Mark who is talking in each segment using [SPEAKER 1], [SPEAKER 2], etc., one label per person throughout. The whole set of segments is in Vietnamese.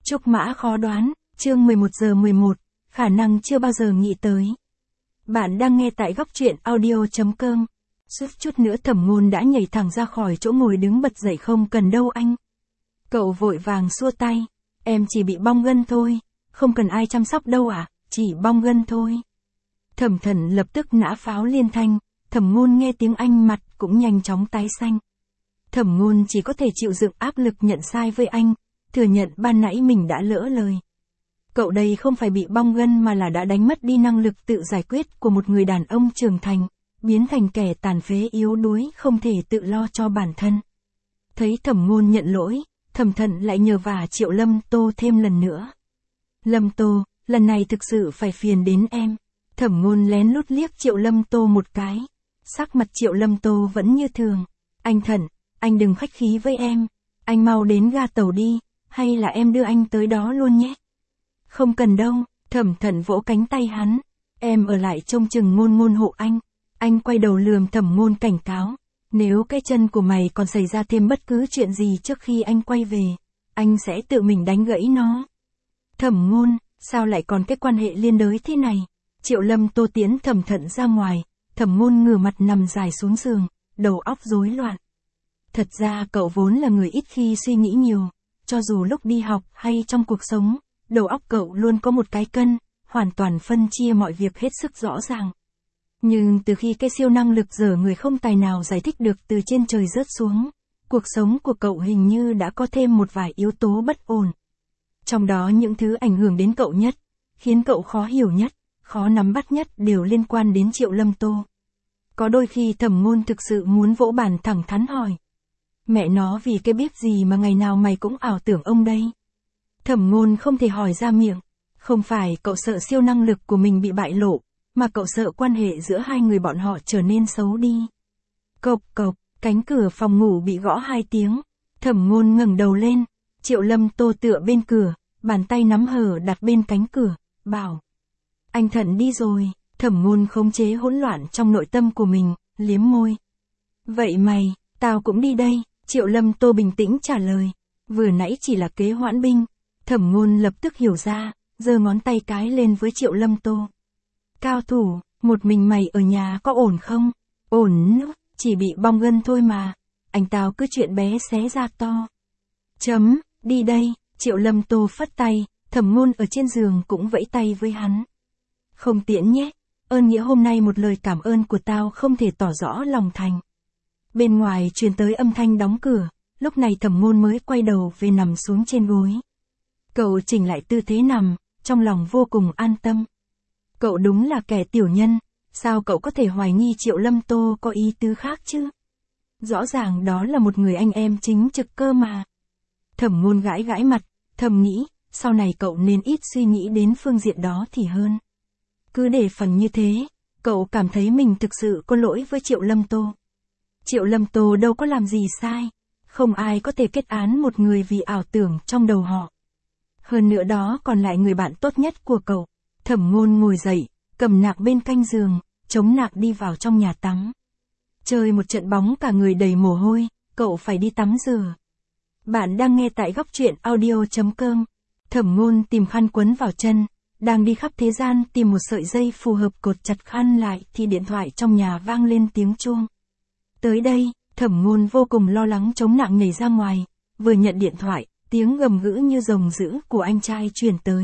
[SPEAKER 1] Trúc mã khó đoán, chương 11 giờ 11, khả năng chưa bao giờ nghĩ tới. Bạn đang nghe tại góc truyện audio.com. Suýt chút nữa Thẩm Ngôn đã nhảy thẳng ra khỏi chỗ ngồi đứng bật dậy, không cần đâu anh. Cậu vội vàng xua tay, em chỉ bị bong gân thôi, không cần ai chăm sóc đâu ạ, chỉ bong gân thôi. Thẩm Thận lập tức nã pháo liên thanh, Thẩm Ngôn nghe tiếng anh mặt cũng nhanh chóng tái xanh. Thẩm Ngôn chỉ có thể chịu đựng áp lực nhận sai với anh, thừa nhận ban nãy mình đã lỡ lời. Cậu đây không phải bị bong gân mà là đã đánh mất đi năng lực tự giải quyết của một người đàn ông trưởng thành, biến thành kẻ tàn phế yếu đuối không thể tự lo cho bản thân. Thấy Thẩm Ngôn nhận lỗi, Thẩm Thận lại nhờ vả Triệu Lâm Tô thêm lần nữa. Lâm Tô, lần này thực sự phải phiền đến em. Thẩm Ngôn lén lút liếc Triệu Lâm Tô một cái. Sắc mặt Triệu Lâm Tô vẫn như thường. Anh Thận, anh đừng khách khí với em. Anh mau đến ga tàu đi, hay là em đưa anh tới đó luôn nhé. Không cần đâu, Thẩm Thận vỗ cánh tay hắn. Em ở lại trông chừng Ngôn Ngôn hộ anh. Anh quay đầu lườm Thẩm Ngôn cảnh cáo. Nếu cái chân của mày còn xảy ra thêm bất cứ chuyện gì trước khi anh quay về, anh sẽ tự mình đánh gãy nó. Thẩm Ngôn, sao lại còn cái quan hệ liên đới thế này? Triệu Lâm Tô tiến Thẩm Thận ra ngoài, Thẩm Ngôn ngửa mặt nằm dài xuống giường, đầu óc rối loạn. Thật ra cậu vốn là người ít khi suy nghĩ nhiều, cho dù lúc đi học hay trong cuộc sống, đầu óc cậu luôn có một cái cân, hoàn toàn phân chia mọi việc hết sức rõ ràng. Nhưng từ khi cái siêu năng lực dở người không tài nào giải thích được từ trên trời rớt xuống, cuộc sống của cậu hình như đã có thêm một vài yếu tố bất ổn. Trong đó những thứ ảnh hưởng đến cậu nhất, khiến cậu khó hiểu nhất, khó nắm bắt nhất đều liên quan đến Triệu Lâm Tô. Có đôi khi Thẩm Ngôn thực sự muốn vỗ bàn thẳng thắn hỏi. Mẹ nó, vì cái bếp gì mà ngày nào mày cũng ảo tưởng ông đây? Thẩm Ngôn không thể hỏi ra miệng. Không phải cậu sợ siêu năng lực của mình bị bại lộ, mà cậu sợ quan hệ giữa hai người bọn họ trở nên xấu đi. Cộc cộc, cánh cửa phòng ngủ bị gõ 2 tiếng. Thẩm Ngôn ngẩng đầu lên. Triệu Lâm Tô tựa bên cửa, bàn tay nắm hở đặt bên cánh cửa, bảo. Anh Thận đi rồi. Thẩm Ngôn khống chế hỗn loạn trong nội tâm của mình, liếm môi. Vậy mày, tao cũng đi đây. Triệu Lâm Tô bình tĩnh trả lời. Vừa nãy chỉ là kế hoãn binh. Thẩm Ngôn lập tức hiểu ra, giơ ngón tay cái lên với Triệu Lâm Tô. Cao thủ, một mình mày ở nhà có ổn không? Ổn, chỉ bị bong gân thôi mà. Anh tao cứ chuyện bé xé ra to. Đi đây. Triệu Lâm Tô phất tay, Thẩm Ngôn ở trên giường cũng vẫy tay với hắn. Không tiễn nhé, ơn nghĩa hôm nay một lời cảm ơn của tao không thể tỏ rõ lòng thành. Bên ngoài truyền tới âm thanh đóng cửa, lúc này Thẩm Ngôn mới quay đầu về nằm xuống trên gối. Cậu chỉnh lại tư thế nằm, trong lòng vô cùng an tâm. Cậu đúng là kẻ tiểu nhân, sao cậu có thể hoài nghi Triệu Lâm Tô có ý tứ khác chứ? Rõ ràng đó là một người anh em chính trực cơ mà. Thẩm Ngôn gãi gãi mặt, thầm nghĩ, sau này cậu nên ít suy nghĩ đến phương diện đó thì hơn. Cứ để phần như thế, cậu cảm thấy mình thực sự có lỗi với Triệu Lâm Tô. Triệu Lâm Tô đâu có làm gì sai, không ai có thể kết án một người vì ảo tưởng trong đầu họ. Hơn nữa đó còn lại người bạn tốt nhất của cậu. Thẩm Ngôn ngồi dậy, cầm nạc bên cạnh giường, chống nạc đi vào trong nhà tắm. Chơi một trận bóng cả người đầy mồ hôi, cậu phải đi tắm rửa. Bạn đang nghe tại góc truyện audio.com. Thẩm Ngôn tìm khăn quấn vào chân, đang đi khắp thế gian tìm một sợi dây phù hợp cột chặt khăn lại thì điện thoại trong nhà vang lên tiếng chuông. Tới đây, Thẩm Ngôn vô cùng lo lắng chống nạng nhảy ra ngoài, vừa nhận điện thoại, tiếng gầm gừ như rồng dữ của anh trai truyền tới.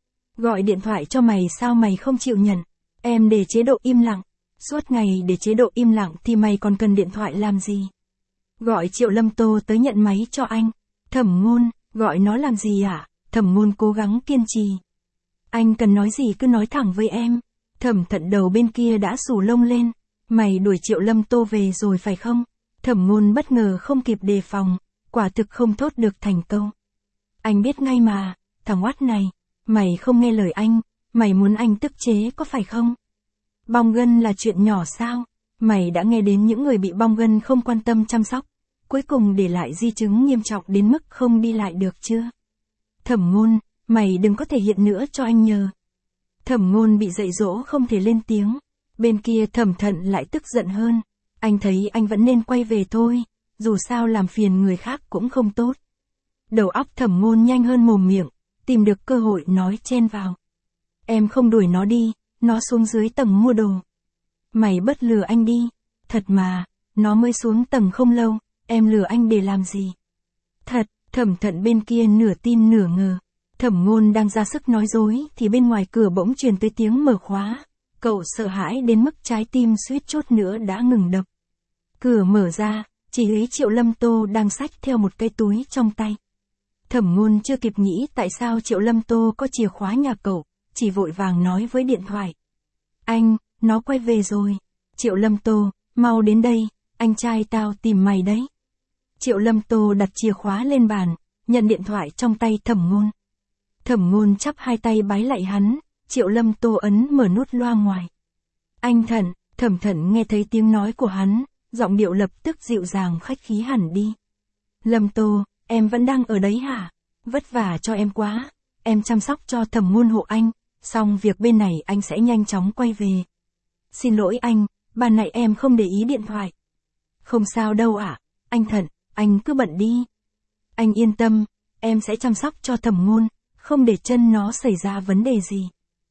[SPEAKER 1] Gọi điện thoại cho mày sao mày không chịu nhận? Em để chế độ im lặng. Suốt ngày để chế độ im lặng thì mày còn cần điện thoại làm gì? Gọi Triệu Lâm Tô tới nhận máy cho anh. Thẩm Ngôn, gọi nó làm gì ạ? Thẩm Ngôn cố gắng kiên trì. Anh cần nói gì cứ nói thẳng với em. Thẩm Thận đầu bên kia đã xù lông lên. Mày đuổi Triệu Lâm Tô về rồi phải không? Thẩm Ngôn bất ngờ không kịp đề phòng, quả thực không thốt được thành câu. Anh biết ngay mà, thằng oát này, mày không nghe lời anh, mày muốn anh tức chế có phải không? Bong gân là chuyện nhỏ sao? Mày đã nghe đến những người bị bong gân không quan tâm chăm sóc, cuối cùng để lại di chứng nghiêm trọng đến mức không đi lại được chưa? Thẩm Ngôn, mày đừng có thể hiện nữa cho anh nhờ. Thẩm Ngôn bị dạy dỗ không thể lên tiếng. Bên kia Thẩm Thận lại tức giận hơn. Anh thấy anh vẫn nên quay về thôi, dù sao làm phiền người khác cũng không tốt. Đầu óc Thẩm Ngôn nhanh hơn mồm miệng, tìm được cơ hội nói chen vào. Em không đuổi nó đi, nó xuống dưới tầng mua đồ. Mày bớt lừa anh đi, thật mà, nó mới xuống tầng không lâu, em lừa anh để làm gì? Thật, Thẩm Thận bên kia nửa tin nửa ngờ. Thẩm Ngôn đang ra sức nói dối thì bên ngoài cửa bỗng truyền tới tiếng mở khóa. Cậu sợ hãi đến mức trái tim suýt chút nữa đã ngừng đập. Cửa mở ra, chỉ thấy Triệu Lâm Tô đang xách theo một cái túi trong tay. Thẩm Ngôn chưa kịp nghĩ tại sao Triệu Lâm Tô có chìa khóa nhà cậu, chỉ vội vàng nói với điện thoại. Anh, nó quay về rồi. Triệu Lâm Tô, mau đến đây, anh trai tao tìm mày đấy. Triệu Lâm Tô đặt chìa khóa lên bàn, nhận điện thoại trong tay Thẩm Ngôn. Thẩm Ngôn chắp hai tay bái lạy hắn, Triệu Lâm Tô ấn mở nút loa ngoài. Anh Thận, Thẩm Thận nghe thấy tiếng nói của hắn, giọng điệu lập tức dịu dàng khách khí hẳn đi. Lâm Tô, em vẫn đang ở đấy hả? Vất vả cho em quá, em chăm sóc cho Thẩm Ngôn hộ anh, xong việc bên này anh sẽ nhanh chóng quay về. Xin lỗi anh, ban nãy em không để ý điện thoại. Không sao đâu ạ, anh Thận, anh cứ bận đi. Anh yên tâm, em sẽ chăm sóc cho Thẩm Ngôn, không để chân nó xảy ra vấn đề gì.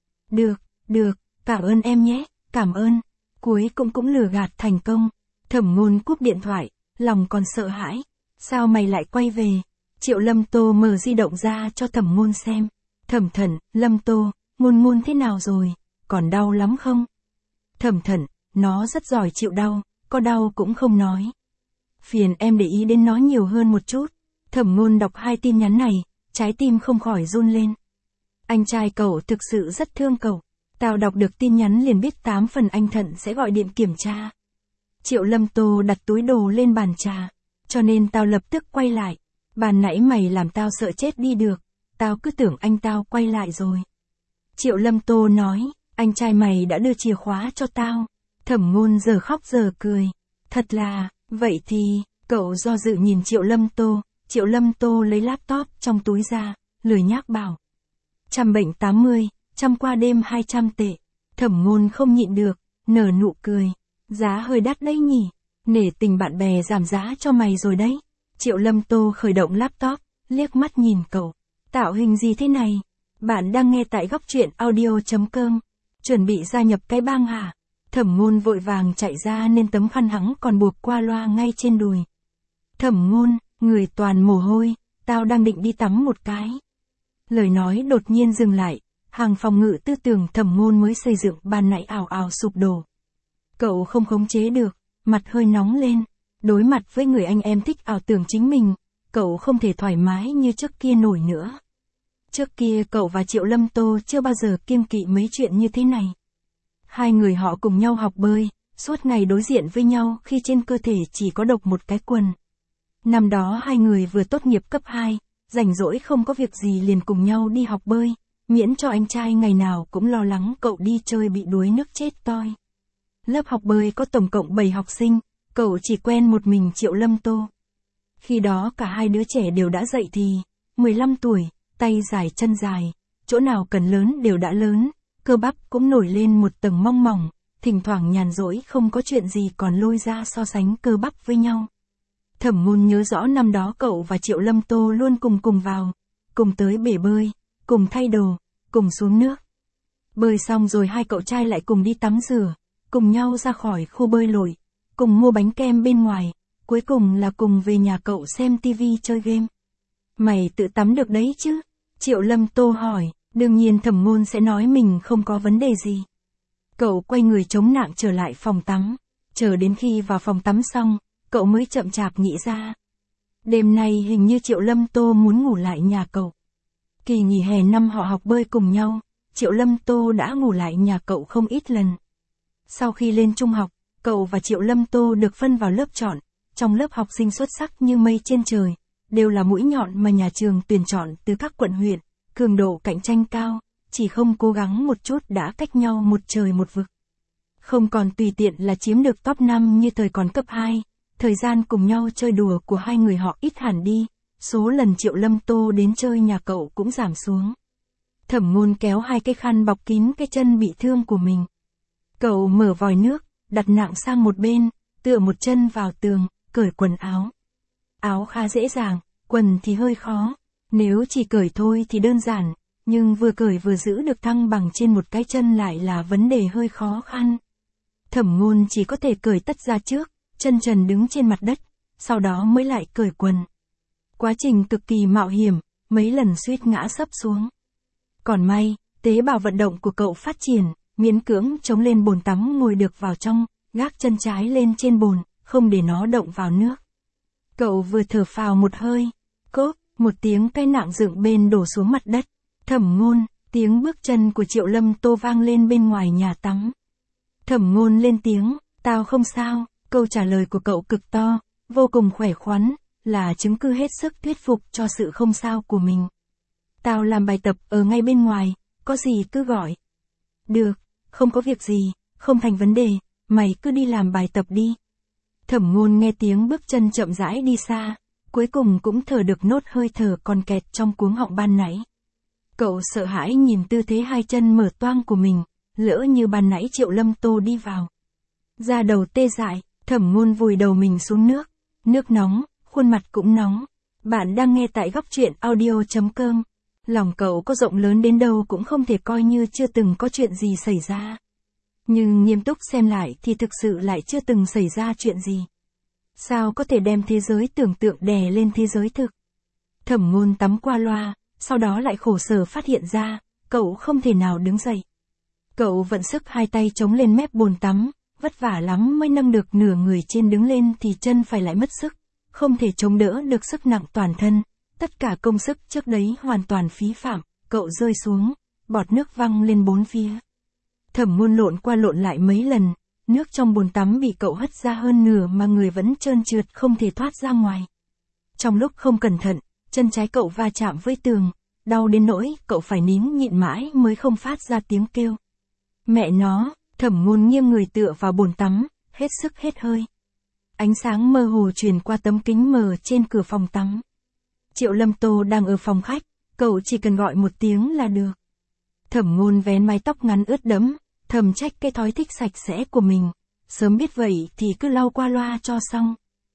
[SPEAKER 1] Được, cảm ơn em nhé, cảm ơn. Cuối cũng lừa gạt thành công. Thẩm Ngôn cúp điện thoại, lòng còn sợ hãi. Sao mày lại quay về? Triệu Lâm Tô mở di động ra cho Thẩm Ngôn xem. Thẩm Thận, Lâm Tô, Ngôn thế nào rồi? Còn đau lắm không? Thẩm Thận, nó rất giỏi chịu đau, có đau cũng không nói. Phiền em để ý đến nó nhiều hơn một chút. Thẩm Ngôn đọc hai tin nhắn này, trái tim không khỏi run lên. Anh trai cậu thực sự rất thương cậu. Tao đọc được tin nhắn liền biết 8 phần anh Thận sẽ gọi điện kiểm tra. Triệu Lâm Tô đặt túi đồ lên bàn trà, cho nên tao lập tức quay lại. Ban nãy mày làm tao sợ chết đi được, tao cứ tưởng anh tao quay lại rồi. Triệu Lâm Tô nói, anh trai mày đã đưa chìa khóa cho tao. Thẩm Ngôn giờ khóc giờ cười. Thật là, vậy thì, cậu do dự nhìn Triệu Lâm Tô. Triệu Lâm Tô lấy laptop trong túi ra, lười nhác bảo. Trăm bệnh 80, trăm qua đêm 200 tệ. Thẩm Ngôn không nhịn được, nở nụ cười. Giá hơi đắt đấy nhỉ, nể tình bạn bè giảm giá cho mày rồi đấy. Triệu Lâm Tô khởi động laptop, liếc mắt nhìn cậu. Tạo hình gì thế này? Bạn đang nghe tại góc truyện audio.com. Chuẩn bị gia nhập cái bang hả? Thẩm Ngôn vội vàng chạy ra nên tấm khăn hắn còn buộc qua loa ngay trên đùi. Thẩm Ngôn, người toàn mồ hôi, tao đang định đi tắm một cái. Lời nói đột nhiên dừng lại, hàng phòng ngự tư tưởng Thẩm Ngôn mới xây dựng ban nãy ào ào sụp đổ. Cậu không khống chế được, mặt hơi nóng lên, đối mặt với người anh em thích ảo tưởng chính mình, cậu không thể thoải mái như trước kia nổi nữa. Trước kia cậu và Triệu Lâm Tô chưa bao giờ kiêng kỵ mấy chuyện như thế này. Hai người họ cùng nhau học bơi, suốt ngày đối diện với nhau khi trên cơ thể chỉ có độc một cái quần. Năm đó hai người vừa tốt nghiệp cấp 2, rảnh rỗi không có việc gì liền cùng nhau đi học bơi, miễn cho anh trai ngày nào cũng lo lắng cậu đi chơi bị đuối nước chết toi. Lớp học bơi có tổng cộng 7 học sinh, cậu chỉ quen một mình Triệu Lâm Tô. Khi đó cả hai đứa trẻ đều đã dậy thì, 15 tuổi, tay dài chân dài, chỗ nào cần lớn đều đã lớn, cơ bắp cũng nổi lên một tầng mong mỏng, thỉnh thoảng nhàn rỗi không có chuyện gì còn lôi ra so sánh cơ bắp với nhau. Thẩm Ngôn nhớ rõ năm đó cậu và Triệu Lâm Tô luôn cùng vào, cùng tới bể bơi, cùng thay đồ, cùng xuống nước. Bơi xong rồi hai cậu trai lại cùng đi tắm rửa, cùng nhau ra khỏi khu bơi lội, cùng mua bánh kem bên ngoài, cuối cùng là cùng về nhà cậu xem tivi chơi game. Mày tự tắm được đấy chứ? Triệu Lâm Tô hỏi, đương nhiên Thẩm Ngôn sẽ nói mình không có vấn đề gì. Cậu quay người chống nạng trở lại phòng tắm, chờ đến khi vào phòng tắm xong, cậu mới chậm chạp nghĩ ra. Đêm nay hình như Triệu Lâm Tô muốn ngủ lại nhà cậu. Kỳ nghỉ hè năm họ học bơi cùng nhau, Triệu Lâm Tô đã ngủ lại nhà cậu không ít lần. Sau khi lên trung học, cậu và Triệu Lâm Tô được phân vào lớp chọn, trong lớp học sinh xuất sắc như mây trên trời, đều là mũi nhọn mà nhà trường tuyển chọn từ các quận huyện, cường độ cạnh tranh cao, chỉ không cố gắng một chút đã cách nhau một trời một vực. Không còn tùy tiện là chiếm được top 5 như thời còn cấp 2, thời gian cùng nhau chơi đùa của hai người họ ít hẳn đi, số lần Triệu Lâm Tô đến chơi nhà cậu cũng giảm xuống. Thẩm Ngôn kéo hai cái khăn bọc kín cái chân bị thương của mình. Cậu mở vòi nước, đặt nạng sang một bên, tựa một chân vào tường, cởi quần áo. Áo khá dễ dàng, quần thì hơi khó. Nếu chỉ cởi thôi thì đơn giản, nhưng vừa cởi vừa giữ được thăng bằng trên một cái chân lại là vấn đề hơi khó khăn. Thẩm Ngôn chỉ có thể cởi tất ra trước, chân trần đứng trên mặt đất, sau đó mới lại cởi quần. Quá trình cực kỳ mạo hiểm, mấy lần suýt ngã sấp xuống. Còn may, tế bào vận động của cậu phát triển, miễn cưỡng chống lên bồn tắm ngồi được vào trong, gác chân trái lên trên bồn, không để nó động vào nước. Cậu vừa thở phào một hơi, cốp, một tiếng cái nặng dựng bên đổ xuống mặt đất. Thẩm Ngôn, tiếng bước chân của Triệu Lâm Tô vang lên bên ngoài nhà tắm. Thẩm Ngôn lên tiếng, tao không sao, câu trả lời của cậu cực to, vô cùng khỏe khoắn, là chứng cứ hết sức thuyết phục cho sự không sao của mình. Tao làm bài tập ở ngay bên ngoài, có gì cứ gọi. Được, không có việc gì, không thành vấn đề, mày cứ đi làm bài tập đi. Thẩm Ngôn nghe tiếng bước chân chậm rãi đi xa, cuối cùng cũng thở được nốt hơi thở còn kẹt trong cuống họng ban nãy. Cậu sợ hãi nhìn tư thế hai chân mở toang của mình, lỡ như ban nãy Triệu Lâm Tô đi vào. Da đầu tê dại, Thẩm Ngôn vùi đầu mình xuống nước nóng, khuôn mặt cũng nóng. Bạn đang nghe tại góc truyện audio.com. Lòng cậu có rộng lớn đến đâu cũng không thể coi như chưa từng có chuyện gì xảy ra. Nhưng nghiêm túc xem lại thì thực sự lại chưa từng xảy ra chuyện gì. Sao có thể đem thế giới tưởng tượng đè lên thế giới thực? Thẩm Ngôn tắm qua loa, sau đó lại khổ sở phát hiện ra, cậu không thể nào đứng dậy. Cậu vận sức hai tay chống lên mép bồn tắm, vất vả lắm mới nâng được nửa người trên, đứng lên thì chân phải lại mất sức, không thể chống đỡ được sức nặng toàn thân. Tất cả công sức trước đấy hoàn toàn phí phạm, cậu rơi xuống, bọt nước văng lên bốn phía. Thẩm Ngôn lộn qua lộn lại mấy lần, nước trong bồn tắm bị cậu hất ra hơn nửa mà người vẫn trơn trượt không thể thoát ra ngoài. Trong lúc không cẩn thận, chân trái cậu va chạm với tường, đau đến nỗi cậu phải nín nhịn mãi mới không phát ra tiếng kêu. Mẹ nó, Thẩm Ngôn nghiêng người tựa vào bồn tắm, hết sức hết hơi. Ánh sáng mơ hồ truyền qua tấm kính mờ trên cửa phòng tắm. Triệu Lâm Tô đang ở phòng khách, cậu chỉ cần gọi một tiếng là được. Thẩm Ngôn vén mái tóc ngắn ướt đẫm, thầm trách cái thói thích sạch sẽ của mình, sớm biết vậy thì cứ lau qua loa cho xong.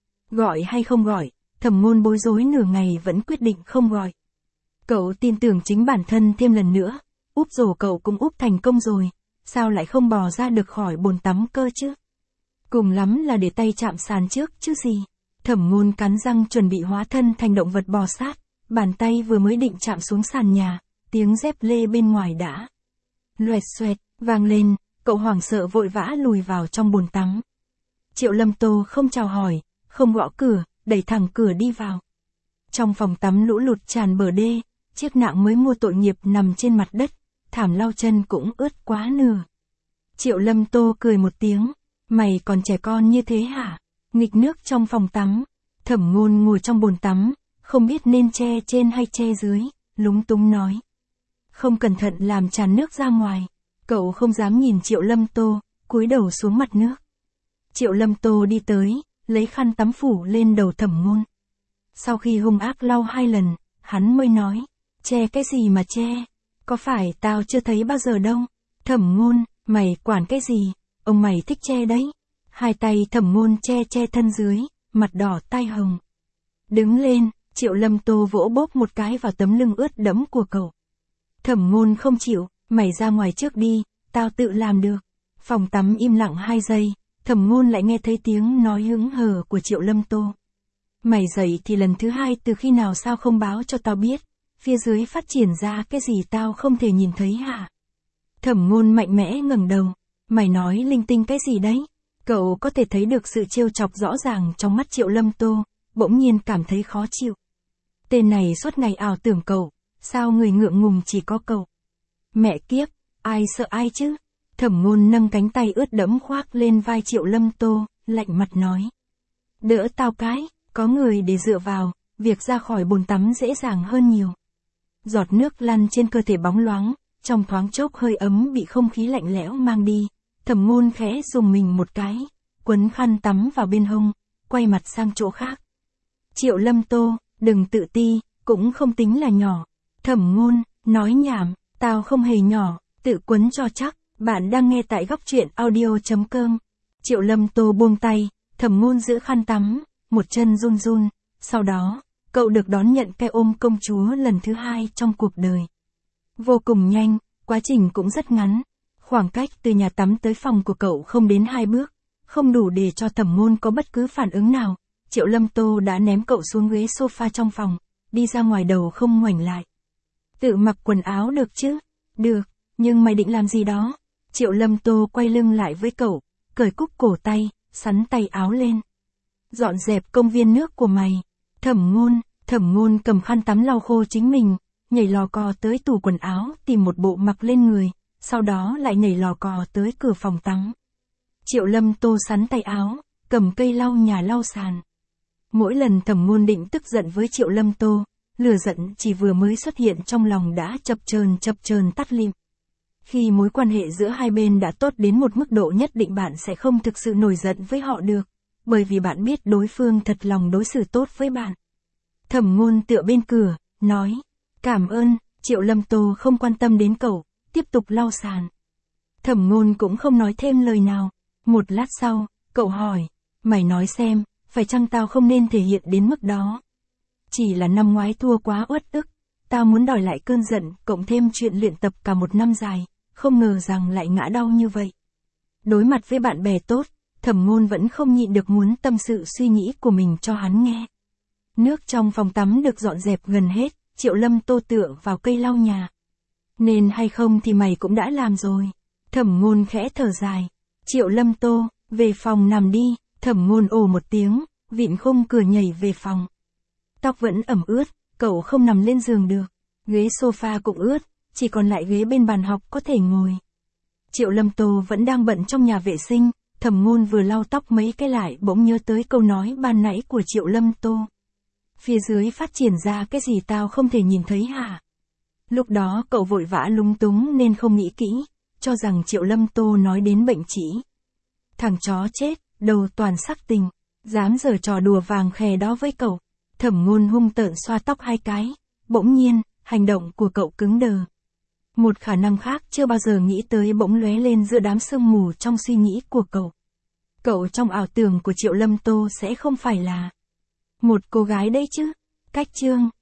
[SPEAKER 1] Gọi hay không gọi, Thẩm Ngôn bối rối nửa ngày vẫn quyết định không gọi. Cậu tin tưởng chính bản thân thêm lần nữa, úp rổ cậu cũng úp thành công rồi, sao lại không bò ra được khỏi bồn tắm cơ chứ? Cùng lắm là để tay chạm sàn trước chứ gì. Thẩm Ngôn cắn răng chuẩn bị hóa thân thành động vật bò sát, bàn tay vừa mới định chạm xuống sàn nhà, tiếng dép lê bên ngoài đã loẹt xoẹt vang lên, cậu hoảng sợ vội vã lùi vào trong bồn tắm. Triệu Lâm Tô không chào hỏi, không gõ cửa, đẩy thẳng cửa đi vào. Trong phòng tắm lũ lụt tràn bờ đê, chiếc nạng mới mua tội nghiệp nằm trên mặt đất, thảm lau chân cũng ướt quá nửa. Triệu Lâm Tô cười một tiếng, mày còn trẻ con như thế hả? Nghịch nước trong phòng tắm. Thẩm Ngôn ngồi trong bồn tắm, không biết nên che trên hay che dưới, lúng túng nói. Không cẩn thận làm tràn nước ra ngoài. Cậu không dám nhìn Triệu Lâm Tô, cúi đầu xuống mặt nước. Triệu Lâm Tô đi tới, lấy khăn tắm phủ lên đầu Thẩm Ngôn. Sau khi hung ác lau 2 lần, hắn mới nói, che cái gì mà che, có phải tao chưa thấy bao giờ đâu. Thẩm Ngôn, mày quản cái gì, ông mày thích che đấy. Hai tay Thẩm Ngôn che thân dưới, mặt đỏ tai hồng. Đứng lên, Triệu Lâm Tô vỗ bốp một cái vào tấm lưng ướt đẫm của cậu. Thẩm Ngôn không chịu, mày ra ngoài trước đi, tao tự làm được. Phòng tắm im lặng 2 giây, Thẩm Ngôn lại nghe thấy tiếng nói hững hờ của Triệu Lâm Tô. Mày dậy thì lần thứ 2 từ khi nào sao không báo cho tao biết, phía dưới phát triển ra cái gì tao không thể nhìn thấy hả? Thẩm Ngôn mạnh mẽ ngẩng đầu, mày nói linh tinh cái gì đấy? Cậu có thể thấy được sự trêu chọc rõ ràng trong mắt Triệu Lâm Tô, bỗng nhiên cảm thấy khó chịu. Tên này suốt ngày ảo tưởng cậu, sao người ngượng ngùng chỉ có cậu? Mẹ kiếp, ai sợ ai chứ? Thẩm Ngôn nâng cánh tay ướt đẫm khoác lên vai Triệu Lâm Tô, lạnh mặt nói. Đỡ tao cái, có người để dựa vào, việc ra khỏi bồn tắm dễ dàng hơn nhiều. Giọt nước lăn trên cơ thể bóng loáng, trong thoáng chốc hơi ấm bị không khí lạnh lẽo mang đi. Thẩm Ngôn khẽ dùng mình một cái, quấn khăn tắm vào bên hông, quay mặt sang chỗ khác. Triệu Lâm Tô, đừng tự ti, cũng không tính là nhỏ. Thẩm Ngôn, nói nhảm, tao không hề nhỏ, tự quấn cho chắc. Bạn đang nghe tại góc truyện audio.com. Triệu Lâm Tô buông tay, Thẩm Ngôn giữ khăn tắm, một chân run run, sau đó, cậu được đón nhận cái ôm công chúa lần thứ 2 trong cuộc đời. Vô cùng nhanh, quá trình cũng rất ngắn. Khoảng cách từ nhà tắm tới phòng của cậu không đến 2 bước, không đủ để cho Thẩm Ngôn có bất cứ phản ứng nào. Triệu Lâm Tô đã ném cậu xuống ghế sofa trong phòng, đi ra ngoài đầu không ngoảnh lại. Tự mặc quần áo được chứ? Được, nhưng mày định làm gì đó? Triệu Lâm Tô quay lưng lại với cậu, cởi cúc cổ tay, xắn tay áo lên. Dọn dẹp công viên nước của mày. Thẩm Ngôn cầm khăn tắm lau khô chính mình, nhảy lò cò tới tủ quần áo tìm một bộ mặc lên người, sau đó lại nhảy lò cò tới cửa phòng tắm. Triệu Lâm Tô xắn tay áo, cầm cây lau nhà lau sàn. Mỗi lần Thẩm Ngôn định tức giận với Triệu Lâm Tô, lửa giận chỉ vừa mới xuất hiện trong lòng đã chập chờn tắt lịm. Khi mối quan hệ giữa hai bên đã tốt đến một mức độ nhất định bạn sẽ không thực sự nổi giận với họ được, bởi vì bạn biết đối phương thật lòng đối xử tốt với bạn. Thẩm Ngôn tựa bên cửa, nói, cảm ơn. Triệu Lâm Tô không quan tâm đến cậu, tiếp tục lau sàn. Thẩm Ngôn cũng không nói thêm lời nào. Một lát sau, cậu hỏi, mày nói xem, phải chăng tao không nên thể hiện đến mức đó? Chỉ là năm ngoái thua quá uất ức, tao muốn đòi lại cơn giận, cộng thêm chuyện luyện tập cả một năm dài, không ngờ rằng lại ngã đau như vậy. Đối mặt với bạn bè tốt, Thẩm Ngôn vẫn không nhịn được muốn tâm sự suy nghĩ của mình cho hắn nghe. Nước trong phòng tắm được dọn dẹp gần hết, Triệu Lâm Tô tựa vào cây lau nhà. Nên hay không thì mày cũng đã làm rồi. Thẩm Ngôn khẽ thở dài. Triệu Lâm Tô, về phòng nằm đi. Thẩm Ngôn ồ một tiếng, vịn khung cửa nhảy về phòng. Tóc vẫn ẩm ướt, cậu không nằm lên giường được. Ghế sofa cũng ướt, chỉ còn lại ghế bên bàn học có thể ngồi. Triệu Lâm Tô vẫn đang bận trong nhà vệ sinh, Thẩm Ngôn vừa lau tóc mấy cái lại bỗng nhớ tới câu nói ban nãy của Triệu Lâm Tô. Phía dưới phát triển ra cái gì tao không thể nhìn thấy hả? Lúc đó cậu vội vã lúng túng nên không nghĩ kỹ, cho rằng Triệu Lâm Tô nói đến bệnh trĩ. Thằng chó chết, đầu toàn sắc tình, dám giở trò đùa vàng khè đó với cậu. Thẩm Ngôn hung tợn xoa tóc 2 cái, bỗng nhiên, hành động của cậu cứng đờ. Một khả năng khác chưa bao giờ nghĩ tới bỗng lóe lên giữa đám sương mù trong suy nghĩ của cậu. Cậu trong ảo tưởng của Triệu Lâm Tô sẽ không phải là một cô gái đấy chứ. Cách chương